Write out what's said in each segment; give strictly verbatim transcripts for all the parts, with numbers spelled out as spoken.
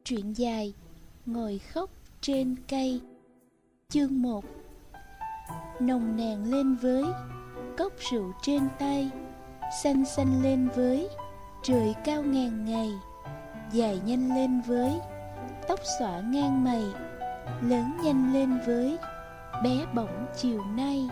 Truyện dài Ngồi khóc trên cây. Chương một. Nồng nàn lên với cốc rượu trên tay, xanh xanh lên với trời cao ngàn ngày, dài nhanh lên với tóc xõa ngang mày, lớn nhanh lên với bé bỏng chiều nay.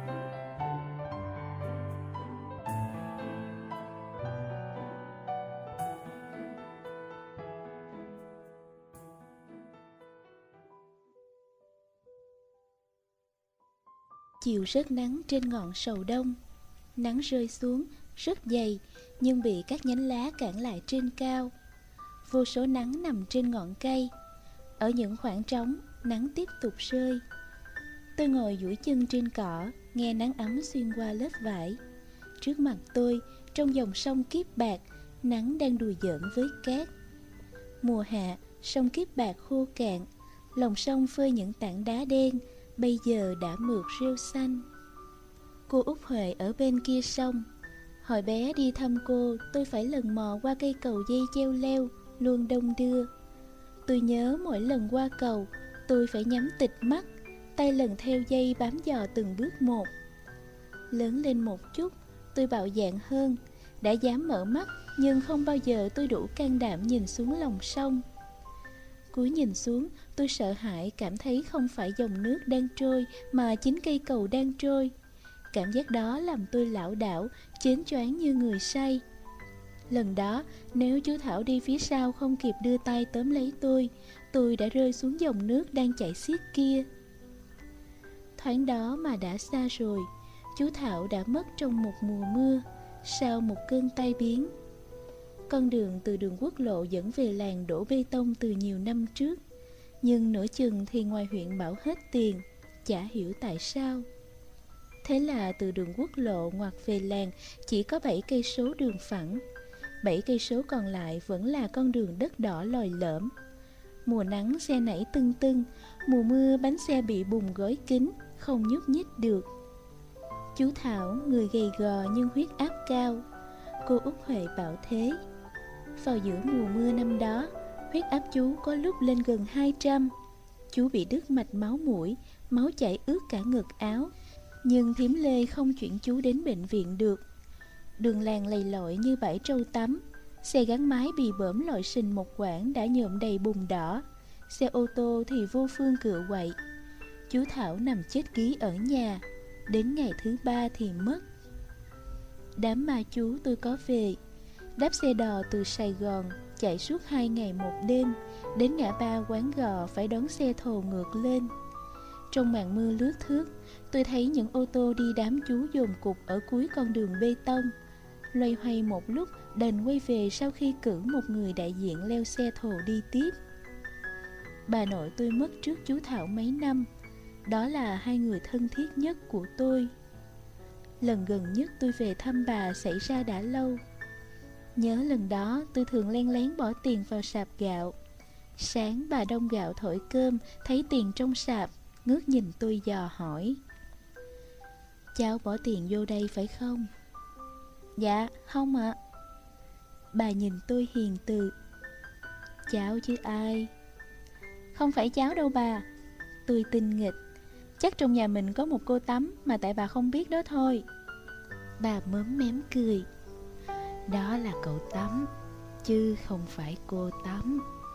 Chiều rớt nắng trên ngọn sầu đông. Nắng rơi xuống rất dày, nhưng bị các nhánh lá cản lại trên cao. Vô số nắng nằm trên ngọn cây. Ở những khoảng trống, nắng tiếp tục rơi. Tôi ngồi duỗi chân trên cỏ, nghe nắng ấm xuyên qua lớp vải. Trước mặt tôi, trong dòng sông Kiếp Bạc, nắng đang đùa giỡn với cát. Mùa hạ, sông Kiếp Bạc khô cạn, lòng sông phơi những tảng đá đen, bây giờ đã mượt rêu xanh. Cô Út Huệ ở bên kia sông. Hồi bé đi thăm cô, tôi phải lần mò qua cây cầu dây treo leo, luôn đông đưa. Tôi nhớ mỗi lần qua cầu, tôi phải nhắm tịt mắt, tay lần theo dây bám dò từng bước một. Lớn lên một chút, tôi bạo dạn hơn, đã dám mở mắt, nhưng không bao giờ tôi đủ can đảm nhìn xuống lòng sông. Cúi nhìn xuống, tôi sợ hãi, cảm thấy không phải dòng nước đang trôi, mà chính cây cầu đang trôi. Cảm giác đó làm tôi lảo đảo, chến choáng như người say. Lần đó, nếu chú Thảo đi phía sau không kịp đưa tay tóm lấy tôi, tôi đã rơi xuống dòng nước đang chảy xiết kia. Thoáng đó mà đã xa rồi, chú Thảo đã mất trong một mùa mưa, sau một cơn tai biến. Con đường từ đường quốc lộ dẫn về làng đổ bê tông từ nhiều năm trước, nhưng nửa chừng thì ngoài huyện bảo hết tiền, chả hiểu tại sao. Thế là từ đường quốc lộ ngoặt về làng chỉ có bảy cây số đường phẳng. Bảy cây số còn lại vẫn là con đường đất đỏ lồi lõm. Mùa nắng xe nảy tưng tưng, mùa mưa bánh xe bị bùn gói kín, không nhúc nhích được. Chú Thảo, người gầy gò nhưng huyết áp cao. Cô Út Huệ bảo thế. Vào giữa mùa mưa năm đó, huyết áp chú có lúc lên gần hai trăm. Chú bị đứt mạch máu mũi, máu chảy ướt cả ngực áo, nhưng thím Lê không chuyển chú đến bệnh viện được. Đường làng lầy lội như bãi trâu tắm. Xe gắn máy bị bỡm lội sình một quãng đã nhuộm đầy bùn đỏ. Xe ô tô thì vô phương cựa quậy. Chú Thảo nằm chết ký ở nhà. Đến ngày thứ ba thì mất. Đám ma chú tôi có về. Đáp xe đò từ Sài Gòn, chạy suốt hai ngày một đêm. Đến ngã ba Quán Gò phải đón xe thồ ngược lên. Trong màn mưa lướt thướt, tôi thấy những ô tô đi đám chú dồn cục ở cuối con đường bê tông. Loay hoay một lúc đành quay về sau khi cử một người đại diện leo xe thồ đi tiếp. Bà nội tôi mất trước chú Thảo mấy năm. Đó là hai người thân thiết nhất của tôi. Lần gần nhất tôi về thăm bà xảy ra đã lâu. Nhớ lần đó tôi thường len lén bỏ tiền vào sạp gạo. Sáng bà đông gạo thổi cơm, thấy tiền trong sạp, ngước nhìn tôi dò hỏi: "Cháu bỏ tiền vô đây phải không?" "Dạ, không ạ." Bà nhìn tôi hiền từ: "Cháu chứ ai?" "Không phải cháu đâu bà." Tôi tinh nghịch: "Chắc trong nhà mình có một cô Tắm, mà tại bà không biết đó thôi." Bà mớm mém cười: "Đó là cậu Tắm, chứ không phải cô Tắm."